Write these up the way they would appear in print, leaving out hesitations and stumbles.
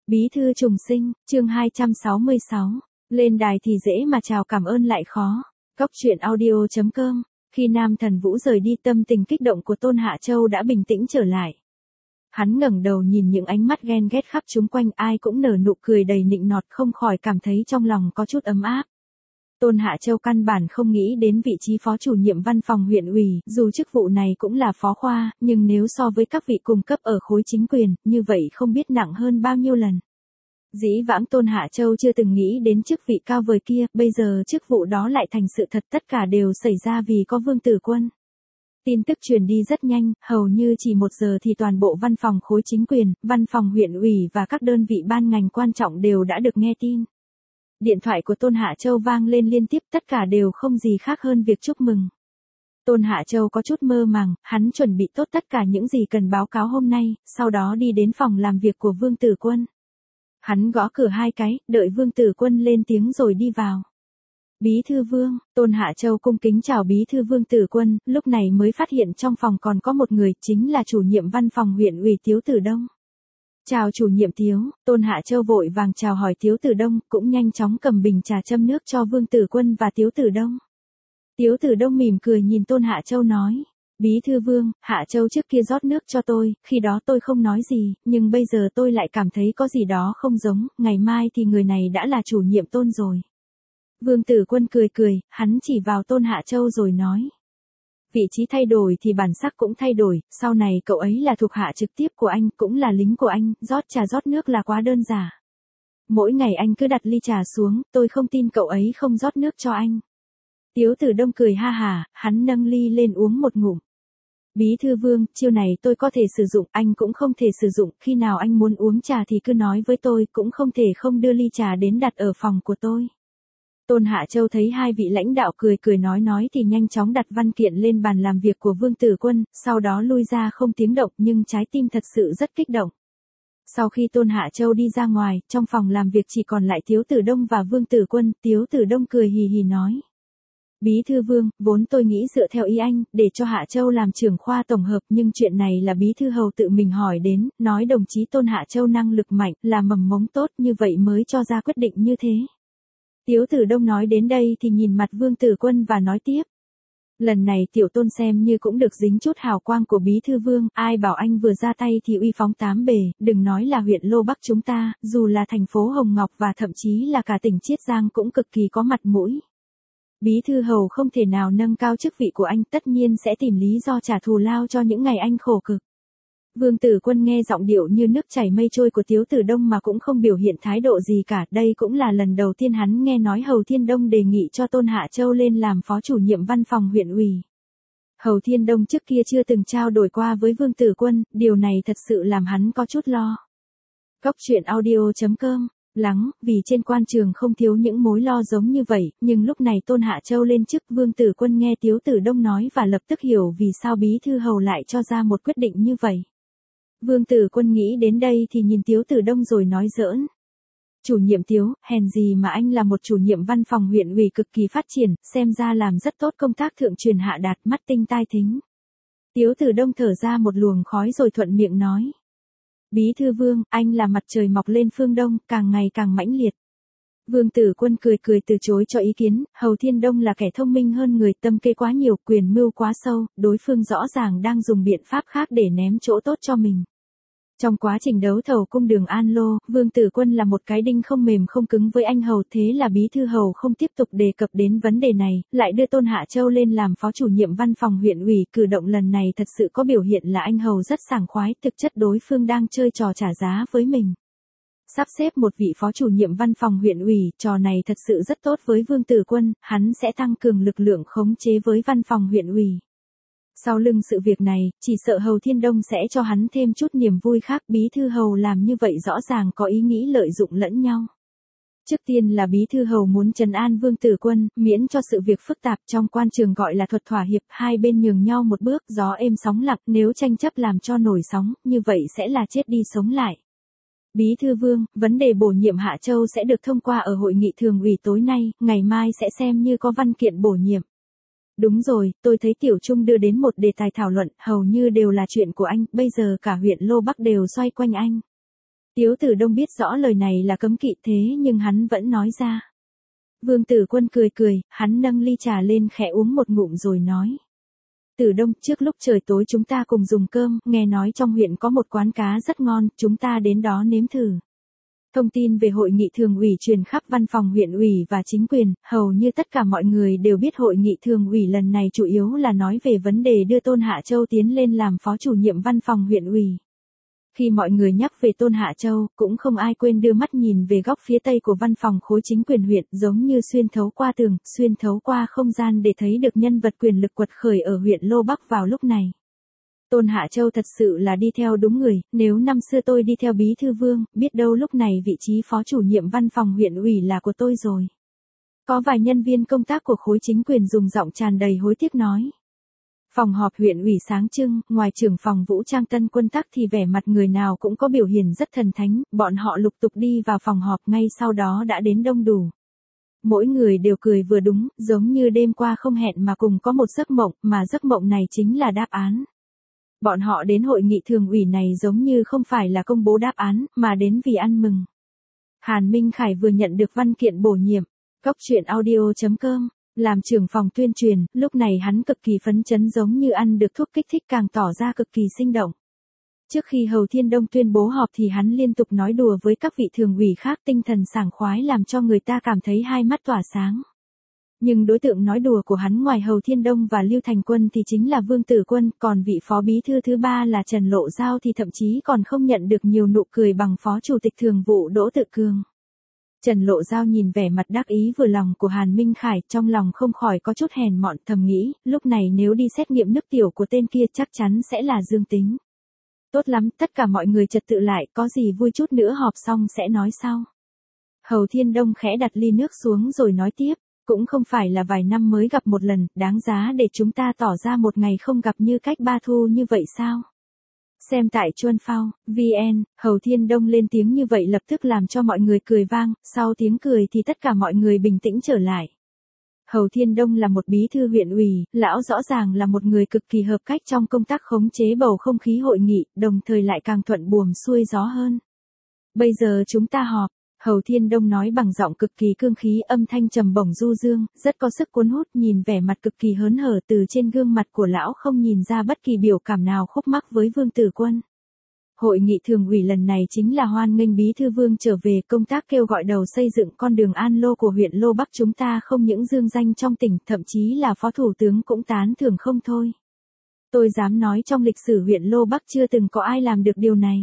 Bí thư trùng sinh, chương 266. Lên đài thì dễ mà chào cảm ơn lại khó. Cóc truyện audio.com. Khi Nam Thần Vũ rời đi, tâm tình kích động của Tôn Hạ Châu đã bình tĩnh trở lại. Hắn ngẩng đầu nhìn những ánh mắt ghen ghét khắp chúng quanh, ai cũng nở nụ cười đầy nịnh nọt, không khỏi cảm thấy trong lòng có chút ấm áp. Tôn Hạ Châu căn bản không nghĩ đến vị trí phó chủ nhiệm văn phòng huyện ủy, dù chức vụ này cũng là phó khoa, nhưng nếu so với các vị cùng cấp ở khối chính quyền, như vậy không biết nặng hơn bao nhiêu lần. Dĩ vãng Tôn Hạ Châu chưa từng nghĩ đến chức vị cao vời kia, bây giờ chức vụ đó lại thành sự thật, tất cả đều xảy ra vì có Vương Tử Quân. Tin tức truyền đi rất nhanh, hầu như chỉ 1 giờ thì toàn bộ văn phòng khối chính quyền, văn phòng huyện ủy và các đơn vị ban ngành quan trọng đều đã được nghe tin. Điện thoại của Tôn Hạ Châu vang lên liên tiếp, tất cả đều không gì khác hơn việc chúc mừng. Tôn Hạ Châu có chút mơ màng, hắn chuẩn bị tốt tất cả những gì cần báo cáo hôm nay, sau đó đi đến phòng làm việc của Vương Tử Quân. Hắn gõ cửa 2 cái, đợi Vương Tử Quân lên tiếng rồi đi vào. Bí thư Vương, Tôn Hạ Châu cung kính chào Bí thư Vương Tử Quân, lúc này mới phát hiện trong phòng còn có một người, chính là chủ nhiệm văn phòng huyện ủy Tiếu Tử Đông. Chào chủ nhiệm Tiếu, Tôn Hạ Châu vội vàng chào hỏi Tiếu Tử Đông, cũng nhanh chóng cầm bình trà châm nước cho Vương Tử Quân và Tiếu Tử Đông. Tiếu Tử Đông mỉm cười nhìn Tôn Hạ Châu nói, Bí thư Vương, Hạ Châu trước kia rót nước cho tôi, khi đó tôi không nói gì, nhưng bây giờ tôi lại cảm thấy có gì đó không giống, ngày mai thì người này đã là chủ nhiệm Tôn rồi. Vương Tử Quân cười, hắn chỉ vào Tôn Hạ Châu rồi nói. Vị trí thay đổi thì bản sắc cũng thay đổi, sau này cậu ấy là thuộc hạ trực tiếp của anh, cũng là lính của anh, rót trà rót nước là quá đơn giản. Mỗi ngày anh cứ đặt ly trà xuống, tôi không tin cậu ấy không rót nước cho anh. Tiếu Tử Đông cười ha hả, hắn nâng ly lên uống một ngụm. Bí thư Vương, chiêu này tôi có thể sử dụng, anh cũng không thể sử dụng, khi nào anh muốn uống trà thì cứ nói với tôi, cũng không thể không đưa ly trà đến đặt ở phòng của tôi. Tôn Hạ Châu thấy hai vị lãnh đạo cười nói thì nhanh chóng đặt văn kiện lên bàn làm việc của Vương Tử Quân, sau đó lui ra không tiếng động, nhưng trái tim thật sự rất kích động. Sau khi Tôn Hạ Châu đi ra ngoài, trong phòng làm việc chỉ còn lại Tiếu Tử Đông và Vương Tử Quân, Tiếu Tử Đông cười hì hì nói. Bí thư Vương, vốn tôi nghĩ dựa theo ý anh, để cho Hạ Châu làm trưởng khoa tổng hợp, nhưng chuyện này là Bí thư Hầu tự mình hỏi đến, nói đồng chí Tôn Hạ Châu năng lực mạnh, là mầm mống tốt, như vậy mới cho ra quyết định như thế. Tiếu Tử Đông nói đến đây thì nhìn mặt Vương Tử Quân và nói tiếp. Lần này tiểu Tôn xem như cũng được dính chút hào quang của Bí thư Vương, ai bảo anh vừa ra tay thì uy phóng 8 bề, đừng nói là huyện Lô Bắc chúng ta, dù là thành phố Hồng Ngọc và thậm chí là cả tỉnh Chiết Giang cũng cực kỳ có mặt mũi. Bí thư Hầu không thể nào nâng cao chức vị của anh, tất nhiên sẽ tìm lý do trả thù lao cho những ngày anh khổ cực. Vương Tử Quân nghe giọng điệu như nước chảy mây trôi của Tiếu Tử Đông mà cũng không biểu hiện thái độ gì cả, đây cũng là lần đầu tiên hắn nghe nói Hầu Thiên Đông đề nghị cho Tôn Hạ Châu lên làm phó chủ nhiệm văn phòng huyện ủy. Hầu Thiên Đông trước kia chưa từng trao đổi qua với Vương Tử Quân, điều này thật sự làm hắn có chút lo. Cóc truyện audio.com. Lắng, vì trên quan trường không thiếu những mối lo giống như vậy, nhưng lúc này Tôn Hạ Châu lên chức, Vương Tử Quân nghe Tiếu Tử Đông nói và lập tức hiểu vì sao Bí thư Hầu lại cho ra một quyết định như vậy. Vương Tử Quân nghĩ đến đây thì nhìn Tiếu Tử Đông rồi nói giỡn. Chủ nhiệm Tiếu, hèn gì mà anh là một chủ nhiệm văn phòng huyện ủy cực kỳ phát triển, xem ra làm rất tốt công tác thượng truyền hạ đạt, mắt tinh tai thính. Tiếu Tử Đông thở ra một luồng khói rồi thuận miệng nói. Bí thư Vương, anh là mặt trời mọc lên phương Đông, càng ngày càng mãnh liệt. Vương Tử Quân cười từ chối cho ý kiến, Hầu Thiên Đông là kẻ thông minh hơn người, tâm kế quá nhiều, quyền mưu quá sâu, đối phương rõ ràng đang dùng biện pháp khác để ném chỗ tốt cho mình. Trong quá trình đấu thầu cung đường An Lô, Vương Tử Quân là một cái đinh không mềm không cứng với anh Hầu, thế là Bí thư Hầu không tiếp tục đề cập đến vấn đề này, lại đưa Tôn Hạ Châu lên làm phó chủ nhiệm văn phòng huyện ủy, cử động lần này thật sự có biểu hiện là anh Hầu rất sảng khoái, thực chất đối phương đang chơi trò trả giá với mình. Sắp xếp một vị phó chủ nhiệm văn phòng huyện ủy, trò này thật sự rất tốt với Vương Tử Quân, hắn sẽ tăng cường lực lượng khống chế với văn phòng huyện ủy. Sau lưng sự việc này, chỉ sợ Hầu Thiên Đông sẽ cho hắn thêm chút niềm vui khác, Bí thư Hầu làm như vậy rõ ràng có ý nghĩ lợi dụng lẫn nhau. Trước tiên là Bí thư Hầu muốn trấn an Vương Tử Quân, miễn cho sự việc phức tạp, trong quan trường gọi là thuật thỏa hiệp, hai bên nhường nhau một bước, gió êm sóng lặng, nếu tranh chấp làm cho nổi sóng, như vậy sẽ là chết đi sống lại. Bí thư Vương, vấn đề bổ nhiệm Hạ Châu sẽ được thông qua ở hội nghị thường ủy tối nay, ngày mai sẽ xem như có văn kiện bổ nhiệm. Đúng rồi, tôi thấy Tiểu Trung đưa đến một đề tài thảo luận, hầu như đều là chuyện của anh, bây giờ cả huyện Lô Bắc đều xoay quanh anh. Tiếu Tử Đông biết rõ lời này là cấm kỵ thế nhưng hắn vẫn nói ra. Vương Tử Quân cười cười, hắn nâng ly trà lên khẽ uống một ngụm rồi nói. Tử Đông, trước lúc trời tối chúng ta cùng dùng cơm, nghe nói trong huyện có một quán cá rất ngon, chúng ta đến đó nếm thử. Thông tin về hội nghị thường ủy truyền khắp văn phòng huyện ủy và chính quyền, hầu như tất cả mọi người đều biết hội nghị thường ủy lần này chủ yếu là nói về vấn đề đưa Tôn Hạ Châu tiến lên làm phó chủ nhiệm văn phòng huyện ủy. Khi mọi người nhắc về Tôn Hạ Châu, cũng không ai quên đưa mắt nhìn về góc phía tây của văn phòng khối chính quyền huyện, giống như xuyên thấu qua tường, xuyên thấu qua không gian để thấy được nhân vật quyền lực quật khởi ở huyện Lô Bắc vào lúc này. Tôn Hạ Châu thật sự là đi theo đúng người, nếu năm xưa tôi đi theo Bí Thư Vương, biết đâu lúc này vị trí phó chủ nhiệm văn phòng huyện ủy là của tôi rồi. Có vài nhân viên công tác của khối chính quyền dùng giọng tràn đầy hối tiếc nói. Phòng họp huyện ủy sáng trưng, ngoài trưởng phòng vũ trang Tân Quân Tắc thì vẻ mặt người nào cũng có biểu hiện rất thần thánh, bọn họ lục tục đi vào phòng họp ngay sau đó đã đến đông đủ. Mỗi người đều cười vừa đúng, giống như đêm qua không hẹn mà cùng có một giấc mộng, mà giấc mộng này chính là đáp án. Bọn họ đến hội nghị thường ủy này giống như không phải là công bố đáp án, mà đến vì ăn mừng. Hàn Minh Khải vừa nhận được văn kiện bổ nhiệm, coctruyện.audio.com, làm trưởng phòng tuyên truyền, lúc này hắn cực kỳ phấn chấn giống như ăn được thuốc kích thích càng tỏ ra cực kỳ sinh động. Trước khi Hầu Thiên Đông tuyên bố họp thì hắn liên tục nói đùa với các vị thường ủy khác, tinh thần sảng khoái làm cho người ta cảm thấy hai mắt tỏa sáng. Nhưng đối tượng nói đùa của hắn ngoài Hầu Thiên Đông và Lưu Thành Quân thì chính là Vương Tử Quân, còn vị phó bí thư thứ ba là Trần Lộ Giao thì thậm chí còn không nhận được nhiều nụ cười bằng phó chủ tịch thường vụ Đỗ Tự Cường. Trần Lộ Giao nhìn vẻ mặt đắc ý vừa lòng của Hàn Minh Khải, trong lòng không khỏi có chút hèn mọn, thầm nghĩ, lúc này nếu đi xét nghiệm nước tiểu của tên kia chắc chắn sẽ là dương tính. Tốt lắm, tất cả mọi người trật tự lại, có gì vui chút nữa họp xong sẽ nói sau. Hầu Thiên Đông khẽ đặt ly nước xuống rồi nói tiếp. Cũng không phải là vài năm mới gặp một lần, đáng giá để chúng ta tỏ ra một ngày không gặp như cách ba thu như vậy sao? Xem tại Chuân Phao, VN, Hầu Thiên Đông lên tiếng như vậy lập tức làm cho mọi người cười vang, sau tiếng cười thì tất cả mọi người bình tĩnh trở lại. Hầu Thiên Đông là một bí thư huyện ủy, lão rõ ràng là một người cực kỳ hợp cách trong công tác khống chế bầu không khí hội nghị, đồng thời lại càng thuận buồm xuôi gió hơn. Bây giờ chúng ta họp. Hầu Thiên Đông nói bằng giọng cực kỳ cương khí, âm thanh trầm bổng du dương, rất có sức cuốn hút, nhìn vẻ mặt cực kỳ hớn hở, từ trên gương mặt của lão không nhìn ra bất kỳ biểu cảm nào khúc mắc với Vương Tử Quân. Hội nghị thường ủy lần này chính là hoan nghênh Bí Thư Vương trở về, công tác kêu gọi đầu xây dựng con đường An Lô của huyện Lô Bắc chúng ta không những dương danh trong tỉnh, thậm chí là Phó Thủ tướng cũng tán thưởng không thôi. Tôi dám nói trong lịch sử huyện Lô Bắc chưa từng có ai làm được điều này.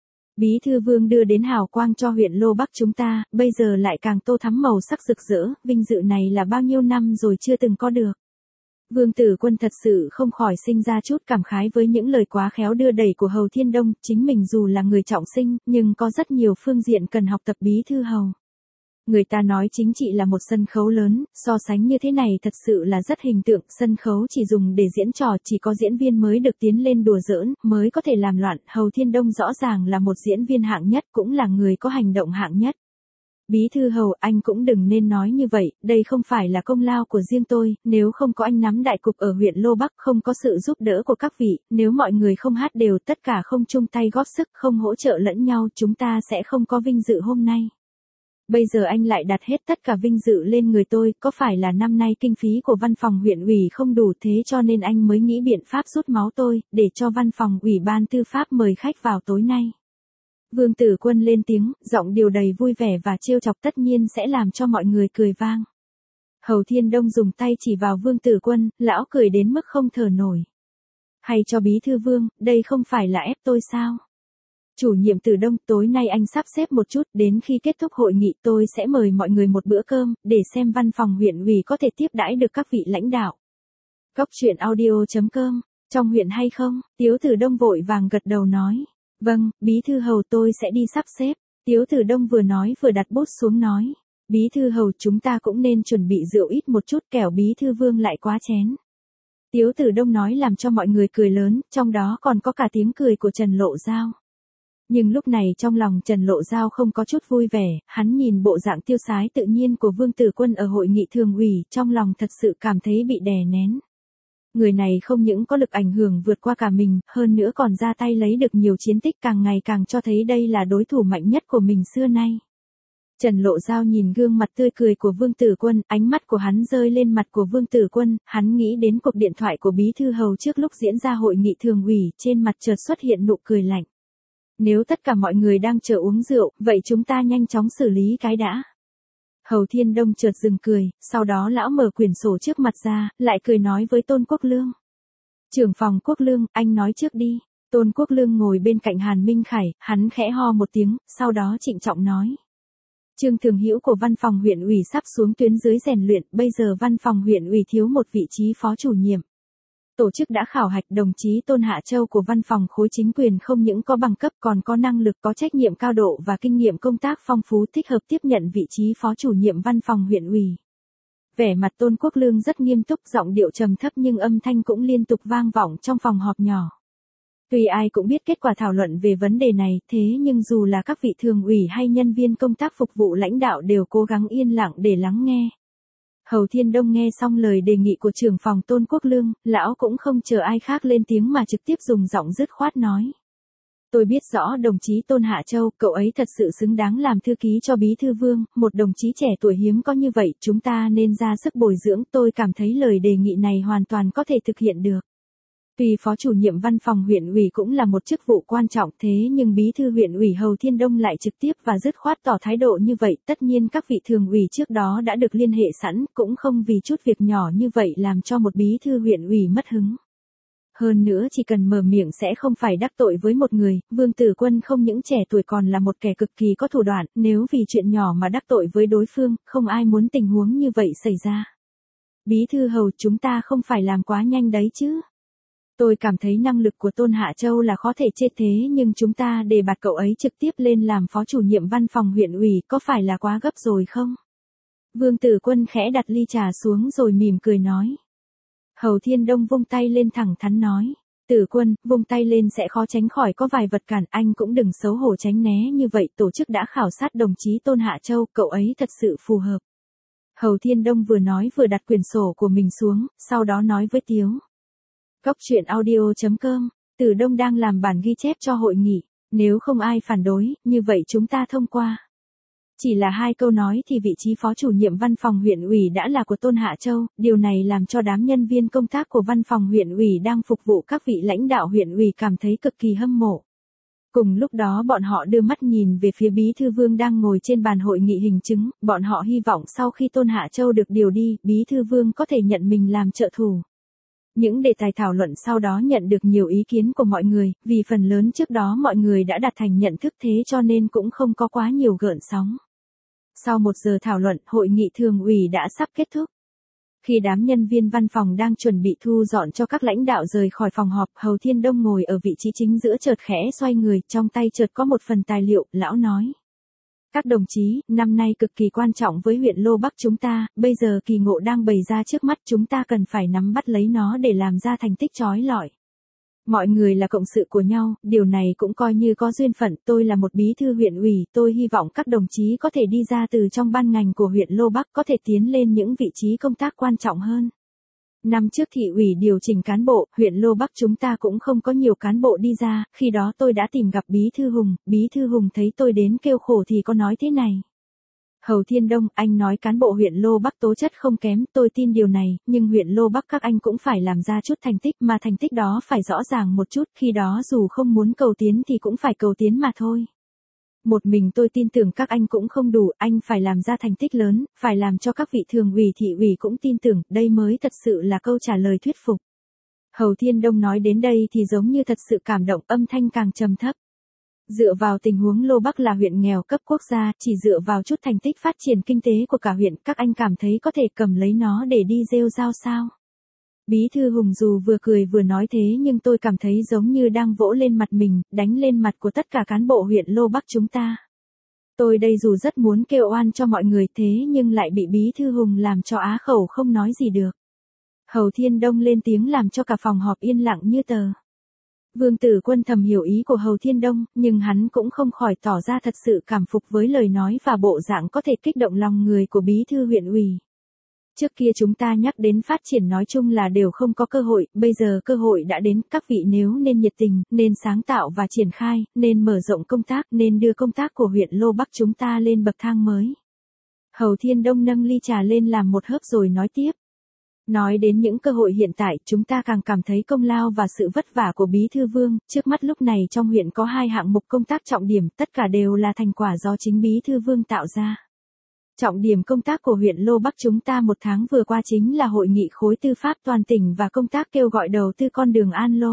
Bí Thư Vương đưa đến hào quang cho huyện Lô Bắc chúng ta, bây giờ lại càng tô thắm màu sắc rực rỡ, vinh dự này là bao nhiêu năm rồi chưa từng có được. Vương Tử Quân thật sự không khỏi sinh ra chút cảm khái với những lời quá khéo đưa đẩy của Hầu Thiên Đông, chính mình dù là người trọng sinh, nhưng có rất nhiều phương diện cần học tập Bí Thư Hầu. Người ta nói chính trị là một sân khấu lớn, so sánh như thế này thật sự là rất hình tượng, sân khấu chỉ dùng để diễn trò, chỉ có diễn viên mới được tiến lên đùa giỡn, mới có thể làm loạn, Hầu Thiên Đông rõ ràng là một diễn viên hạng nhất, cũng là người có hành động hạng nhất. Bí Thư Hầu, anh cũng đừng nên nói như vậy, đây không phải là công lao của riêng tôi, nếu không có anh nắm đại cục ở huyện Lô Bắc, không có sự giúp đỡ của các vị, nếu mọi người không hát đều, tất cả không chung tay góp sức, không hỗ trợ lẫn nhau, chúng ta sẽ không có vinh dự hôm nay. Bây giờ anh lại đặt hết tất cả vinh dự lên người tôi, có phải là năm nay kinh phí của văn phòng huyện ủy không đủ thế cho nên anh mới nghĩ biện pháp rút máu tôi, để cho văn phòng ủy ban tư pháp mời khách vào tối nay. Vương Tử Quân lên tiếng, giọng điều đầy vui vẻ và trêu chọc tất nhiên sẽ làm cho mọi người cười vang. Hầu Thiên Đông dùng tay chỉ vào Vương Tử Quân, lão cười đến mức không thở nổi. Hay cho Bí Thư Vương, đây không phải là ép tôi sao? Chủ nhiệm Tử Đông, tối nay anh sắp xếp một chút, đến khi kết thúc hội nghị tôi sẽ mời mọi người một bữa cơm, để xem văn phòng huyện ủy có thể tiếp đãi được các vị lãnh đạo. Coctruyện.audio.com, trong huyện hay không? Tiếu Tử Đông vội vàng gật đầu nói. Vâng, Bí Thư Hầu tôi sẽ đi sắp xếp. Tiếu Tử Đông vừa nói vừa đặt bút xuống nói. Bí Thư Hầu chúng ta cũng nên chuẩn bị rượu ít một chút kẻo Bí Thư Vương lại quá chén. Tiếu Tử Đông nói làm cho mọi người cười lớn, trong đó còn có cả tiếng cười của Trần Lộ Giao. Nhưng lúc này trong lòng Trần Lộ Giao không có chút vui vẻ, hắn nhìn bộ dạng tiêu sái tự nhiên của Vương Tử Quân ở hội nghị thường ủy, trong lòng thật sự cảm thấy bị đè nén. Người này không những có lực ảnh hưởng vượt qua cả mình, hơn nữa còn ra tay lấy được nhiều chiến tích, càng ngày càng cho thấy đây là đối thủ mạnh nhất của mình xưa nay. Trần Lộ Giao nhìn gương mặt tươi cười của Vương Tử Quân, ánh mắt của hắn rơi lên mặt của Vương Tử Quân, hắn nghĩ đến cuộc điện thoại của Bí Thư Hầu trước lúc diễn ra hội nghị thường ủy, trên mặt chợt xuất hiện nụ cười lạnh. Nếu tất cả mọi người đang chờ uống rượu, vậy chúng ta nhanh chóng xử lý cái đã. Hầu Thiên Đông chợt dừng cười, sau đó lão mở quyển sổ trước mặt ra, lại cười nói với Tôn Quốc Lương. Trưởng phòng Quốc Lương, anh nói trước đi. Tôn Quốc Lương ngồi bên cạnh Hàn Minh Khải, hắn khẽ ho một tiếng, sau đó trịnh trọng nói. Trương Thường Hữu của văn phòng huyện ủy sắp xuống tuyến dưới rèn luyện, bây giờ văn phòng huyện ủy thiếu một vị trí phó chủ nhiệm. Tổ chức đã khảo hạch đồng chí Tôn Hạ Châu của văn phòng khối chính quyền không những có bằng cấp còn có năng lực, có trách nhiệm cao độ và kinh nghiệm công tác phong phú, thích hợp tiếp nhận vị trí phó chủ nhiệm văn phòng huyện ủy. Vẻ mặt Tôn Quốc Lương rất nghiêm túc, giọng điệu trầm thấp nhưng âm thanh cũng liên tục vang vọng trong phòng họp nhỏ. Tuy ai cũng biết kết quả thảo luận về vấn đề này, thế nhưng dù là các vị thường ủy hay nhân viên công tác phục vụ lãnh đạo đều cố gắng yên lặng để lắng nghe. Hầu Thiên Đông nghe xong lời đề nghị của trưởng phòng Tôn Quốc Lương, lão cũng không chờ ai khác lên tiếng mà trực tiếp dùng giọng dứt khoát nói. Tôi biết rõ đồng chí Tôn Hạ Châu, cậu ấy thật sự xứng đáng làm thư ký cho Bí Thư Vương, một đồng chí trẻ tuổi hiếm có như vậy, chúng ta nên ra sức bồi dưỡng, tôi cảm thấy lời đề nghị này hoàn toàn có thể thực hiện được. Tuy phó chủ nhiệm văn phòng huyện ủy cũng là một chức vụ quan trọng, thế nhưng Bí Thư huyện ủy Hầu Thiên Đông lại trực tiếp và dứt khoát tỏ thái độ như vậy, tất nhiên các vị thường ủy trước đó đã được liên hệ sẵn, cũng không vì chút việc nhỏ như vậy làm cho một Bí Thư huyện ủy mất hứng. Hơn nữa chỉ cần mở miệng sẽ không phải đắc tội với một người, Vương Tử Quân không những trẻ tuổi còn là một kẻ cực kỳ có thủ đoạn, nếu vì chuyện nhỏ mà đắc tội với đối phương, không ai muốn tình huống như vậy xảy ra. Bí Thư Hầu, chúng ta không phải làm quá nhanh đấy chứ. Tôi cảm thấy năng lực của Tôn Hạ Châu là khó thể chê, thế nhưng chúng ta đề bạt cậu ấy trực tiếp lên làm phó chủ nhiệm văn phòng huyện ủy có phải là quá gấp rồi không? Vương Tử Quân khẽ đặt ly trà xuống rồi mỉm cười nói. Hầu Thiên Đông vung tay lên thẳng thắn nói. Tử Quân, vung tay lên sẽ khó tránh khỏi có vài vật cản, anh cũng đừng xấu hổ tránh né như vậy, tổ chức đã khảo sát đồng chí Tôn Hạ Châu, cậu ấy thật sự phù hợp. Hầu Thiên Đông vừa nói vừa đặt quyển sổ của mình xuống, sau đó nói với Tiếu. Cốc truyện audio.com, Tử Đông đang làm bản ghi chép cho hội nghị, nếu không ai phản đối, như vậy chúng ta thông qua. Chỉ là 2 câu nói thì vị trí phó chủ nhiệm văn phòng huyện ủy đã là của Tôn Hạ Châu, điều này làm cho đám nhân viên công tác của văn phòng huyện ủy đang phục vụ các vị lãnh đạo huyện ủy cảm thấy cực kỳ hâm mộ. Cùng lúc đó bọn họ đưa mắt nhìn về phía Bí Thư Vương đang ngồi trên bàn hội nghị hình chứng, bọn họ hy vọng sau khi Tôn Hạ Châu được điều đi, Bí Thư Vương có thể nhận mình làm trợ thủ. Những đề tài thảo luận sau đó nhận được nhiều ý kiến của mọi người, vì phần lớn trước đó mọi người đã đạt thành nhận thức, thế cho nên cũng không có quá nhiều gợn sóng. Sau 1 giờ thảo luận, hội nghị thường ủy đã sắp kết thúc. Khi đám nhân viên văn phòng đang chuẩn bị thu dọn cho các lãnh đạo rời khỏi phòng họp, Hầu Thiên Đông ngồi ở vị trí chính giữa chợt khẽ xoay người, trong tay chợt có một phần tài liệu, lão nói. Các đồng chí, năm nay cực kỳ quan trọng với huyện Lô Bắc chúng ta, bây giờ kỳ ngộ đang bày ra trước mắt, chúng ta cần phải nắm bắt lấy nó để làm ra thành tích chói lọi. Mọi người là cộng sự của nhau, điều này cũng coi như có duyên phận, tôi là một bí thư huyện ủy, tôi hy vọng các đồng chí có thể đi ra từ trong ban ngành của huyện Lô Bắc, có thể tiến lên những vị trí công tác quan trọng hơn. Năm trước thị ủy điều chỉnh cán bộ, huyện Lô Bắc chúng ta cũng không có nhiều cán bộ đi ra, khi đó tôi đã tìm gặp Bí Thư Hùng thấy tôi đến kêu khổ thì có nói thế này. Hầu Thiên Đông, anh nói cán bộ huyện Lô Bắc tố chất không kém, tôi tin điều này, nhưng huyện Lô Bắc các anh cũng phải làm ra chút thành tích, mà thành tích đó phải rõ ràng một chút, khi đó dù không muốn cầu tiến thì cũng phải cầu tiến mà thôi. Một mình tôi tin tưởng các anh cũng không đủ, anh phải làm ra thành tích lớn, phải làm cho các vị thường ủy thị ủy cũng tin tưởng, đây mới thật sự là câu trả lời thuyết phục. Hầu Thiên Đông nói đến đây thì giống như thật sự cảm động, âm thanh càng trầm thấp. Dựa vào tình huống Lô Bắc là huyện nghèo cấp quốc gia, chỉ dựa vào chút thành tích phát triển kinh tế của cả huyện, các anh cảm thấy có thể cầm lấy nó để đi rêu rao sao? Bí thư Hùng dù vừa cười vừa nói thế nhưng tôi cảm thấy giống như đang vỗ lên mặt mình, đánh lên mặt của tất cả cán bộ huyện Lô Bắc chúng ta. Tôi đây dù rất muốn kêu oan cho mọi người thế nhưng lại bị Bí thư Hùng làm cho á khẩu không nói gì được. Hầu Thiên Đông lên tiếng làm cho cả phòng họp yên lặng như tờ. Vương Tử Quân thầm hiểu ý của Hầu Thiên Đông, nhưng hắn cũng không khỏi tỏ ra thật sự cảm phục với lời nói và bộ dạng có thể kích động lòng người của Bí thư huyện ủy. Trước kia chúng ta nhắc đến phát triển nói chung là đều không có cơ hội, bây giờ cơ hội đã đến, các vị nếu nên nhiệt tình, nên sáng tạo và triển khai, nên mở rộng công tác, nên đưa công tác của huyện Lô Bắc chúng ta lên bậc thang mới. Hầu Thiên Đông nâng ly trà lên làm một hớp rồi nói tiếp. Nói đến những cơ hội hiện tại, chúng ta càng cảm thấy công lao và sự vất vả của Bí Thư Vương, trước mắt lúc này trong huyện có 2 hạng mục công tác trọng điểm, tất cả đều là thành quả do chính Bí Thư Vương tạo ra. Trọng điểm công tác của huyện Lô Bắc chúng ta một tháng vừa qua chính là hội nghị khối tư pháp toàn tỉnh và công tác kêu gọi đầu tư con đường An Lô.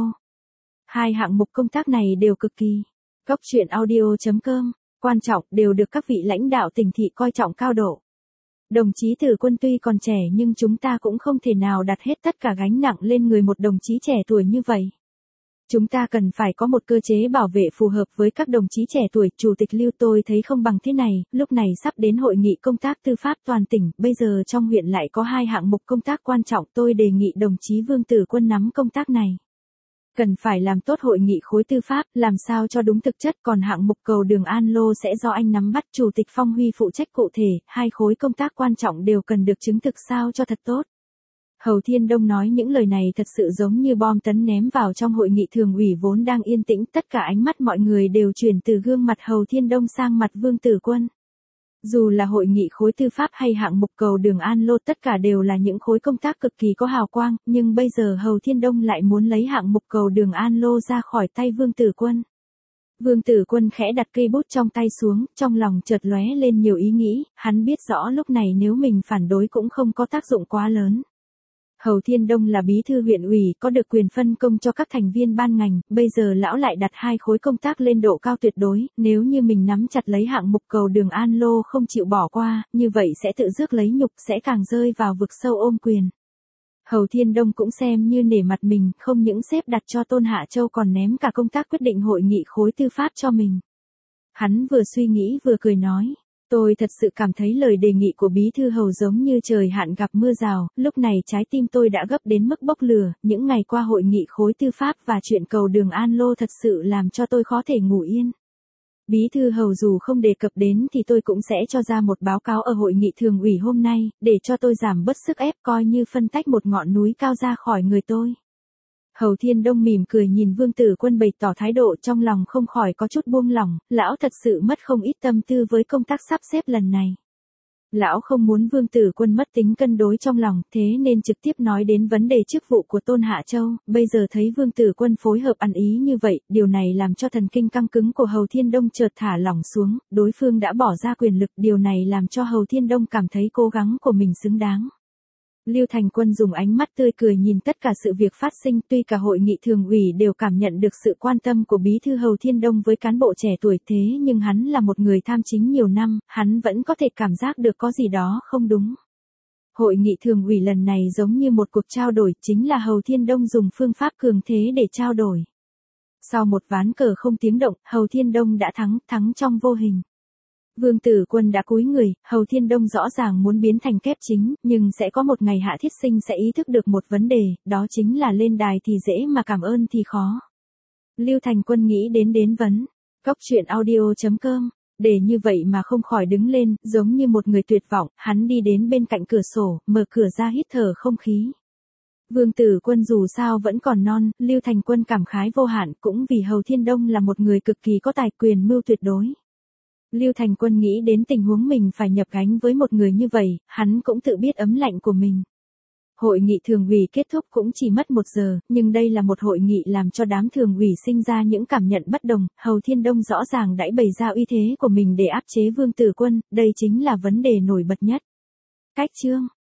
2 hạng mục công tác này đều cực kỳ Cốc truyện audio.com, quan trọng, đều được các vị lãnh đạo tỉnh thị coi trọng cao độ. Đồng chí Từ Quân tuy còn trẻ nhưng chúng ta cũng không thể nào đặt hết tất cả gánh nặng lên người một đồng chí trẻ tuổi như vậy. Chúng ta cần phải có một cơ chế bảo vệ phù hợp với các đồng chí trẻ tuổi. Chủ tịch Lưu tôi thấy không bằng thế này, lúc này sắp đến hội nghị công tác tư pháp toàn tỉnh, bây giờ trong huyện lại có 2 hạng mục công tác quan trọng, tôi đề nghị đồng chí Vương Tử Quân nắm công tác này. Cần phải làm tốt hội nghị khối tư pháp, làm sao cho đúng thực chất, còn hạng mục cầu đường An Lô sẽ do anh nắm bắt. Chủ tịch Phong Huy phụ trách cụ thể, 2 khối công tác quan trọng đều cần được chứng thực sao cho thật tốt. Hầu Thiên Đông nói những lời này thật sự giống như bom tấn ném vào trong hội nghị thường ủy vốn đang yên tĩnh, tất cả ánh mắt mọi người đều chuyển từ gương mặt Hầu Thiên Đông sang mặt Vương Tử Quân. Dù là hội nghị khối tư pháp hay hạng mục cầu đường An Lô, tất cả đều là những khối công tác cực kỳ có hào quang, nhưng bây giờ Hầu Thiên Đông lại muốn lấy hạng mục cầu đường An Lô ra khỏi tay Vương Tử Quân. Vương Tử Quân khẽ đặt cây bút trong tay xuống, trong lòng chợt lóe lên nhiều ý nghĩ, hắn biết rõ lúc này nếu mình phản đối cũng không có tác dụng quá lớn. Hầu Thiên Đông là bí thư huyện ủy, có được quyền phân công cho các thành viên ban ngành, bây giờ lão lại đặt 2 khối công tác lên độ cao tuyệt đối, nếu như mình nắm chặt lấy hạng mục cầu đường An Lô không chịu bỏ qua, như vậy sẽ tự rước lấy nhục, sẽ càng rơi vào vực sâu ôm quyền. Hầu Thiên Đông cũng xem như nể mặt mình, không những xếp đặt cho Tôn Hạ Châu còn ném cả công tác quyết định hội nghị khối tư pháp cho mình. Hắn vừa suy nghĩ vừa cười nói. Tôi thật sự cảm thấy lời đề nghị của Bí Thư Hầu giống như trời hạn gặp mưa rào, lúc này trái tim tôi đã gấp đến mức bốc lửa, những ngày qua hội nghị khối tư pháp và chuyện cầu đường An Lô thật sự làm cho tôi khó thể ngủ yên. Bí Thư Hầu dù không đề cập đến thì tôi cũng sẽ cho ra một báo cáo ở hội nghị thường ủy hôm nay, để cho tôi giảm bớt sức ép, coi như phân tách một ngọn núi cao ra khỏi người tôi. Hầu Thiên Đông mỉm cười nhìn Vương Tử Quân bày tỏ thái độ, trong lòng không khỏi có chút buông lỏng, lão thật sự mất không ít tâm tư với công tác sắp xếp lần này. Lão không muốn Vương Tử Quân mất tính cân đối trong lòng, thế nên trực tiếp nói đến vấn đề chức vụ của Tôn Hạ Châu, bây giờ thấy Vương Tử Quân phối hợp ăn ý như vậy, điều này làm cho thần kinh căng cứng của Hầu Thiên Đông chợt thả lỏng xuống, đối phương đã bỏ ra quyền lực, điều này làm cho Hầu Thiên Đông cảm thấy cố gắng của mình xứng đáng. Lưu Thành Quân dùng ánh mắt tươi cười nhìn tất cả sự việc phát sinh, tuy cả hội nghị thường ủy đều cảm nhận được sự quan tâm của Bí Thư Hầu Thiên Đông với cán bộ trẻ tuổi, thế nhưng hắn là một người tham chính nhiều năm, hắn vẫn có thể cảm giác được có gì đó không đúng. Hội nghị thường ủy lần này giống như một cuộc trao đổi, chính là Hầu Thiên Đông dùng phương pháp cường thế để trao đổi. Sau một ván cờ không tiếng động, Hầu Thiên Đông đã thắng trong vô hình. Vương Tử Quân đã cúi người, Hầu Thiên Đông rõ ràng muốn biến thành kép chính, nhưng sẽ có một ngày Hạ Thiết Sinh sẽ ý thức được một vấn đề, đó chính là lên đài thì dễ mà cảm ơn thì khó. Lưu Thành Quân nghĩ đến vấn. Cốc truyện audio.com, để như vậy mà không khỏi đứng lên, giống như một người tuyệt vọng, hắn đi đến bên cạnh cửa sổ, mở cửa ra hít thở không khí. Vương Tử Quân dù sao vẫn còn non, Lưu Thành Quân cảm khái vô hạn, cũng vì Hầu Thiên Đông là một người cực kỳ có tài, quyền mưu tuyệt đối. Lưu Thành Quân nghĩ đến tình huống mình phải nhập gánh với một người như vậy, hắn cũng tự biết ấm lạnh của mình. Hội nghị thường ủy kết thúc cũng chỉ mất 1 giờ, nhưng đây là một hội nghị làm cho đám thường ủy sinh ra những cảm nhận bất đồng, Hầu Thiên Đông rõ ràng đã bày ra uy thế của mình để áp chế Vương Tử Quân, đây chính là vấn đề nổi bật nhất. Cách chương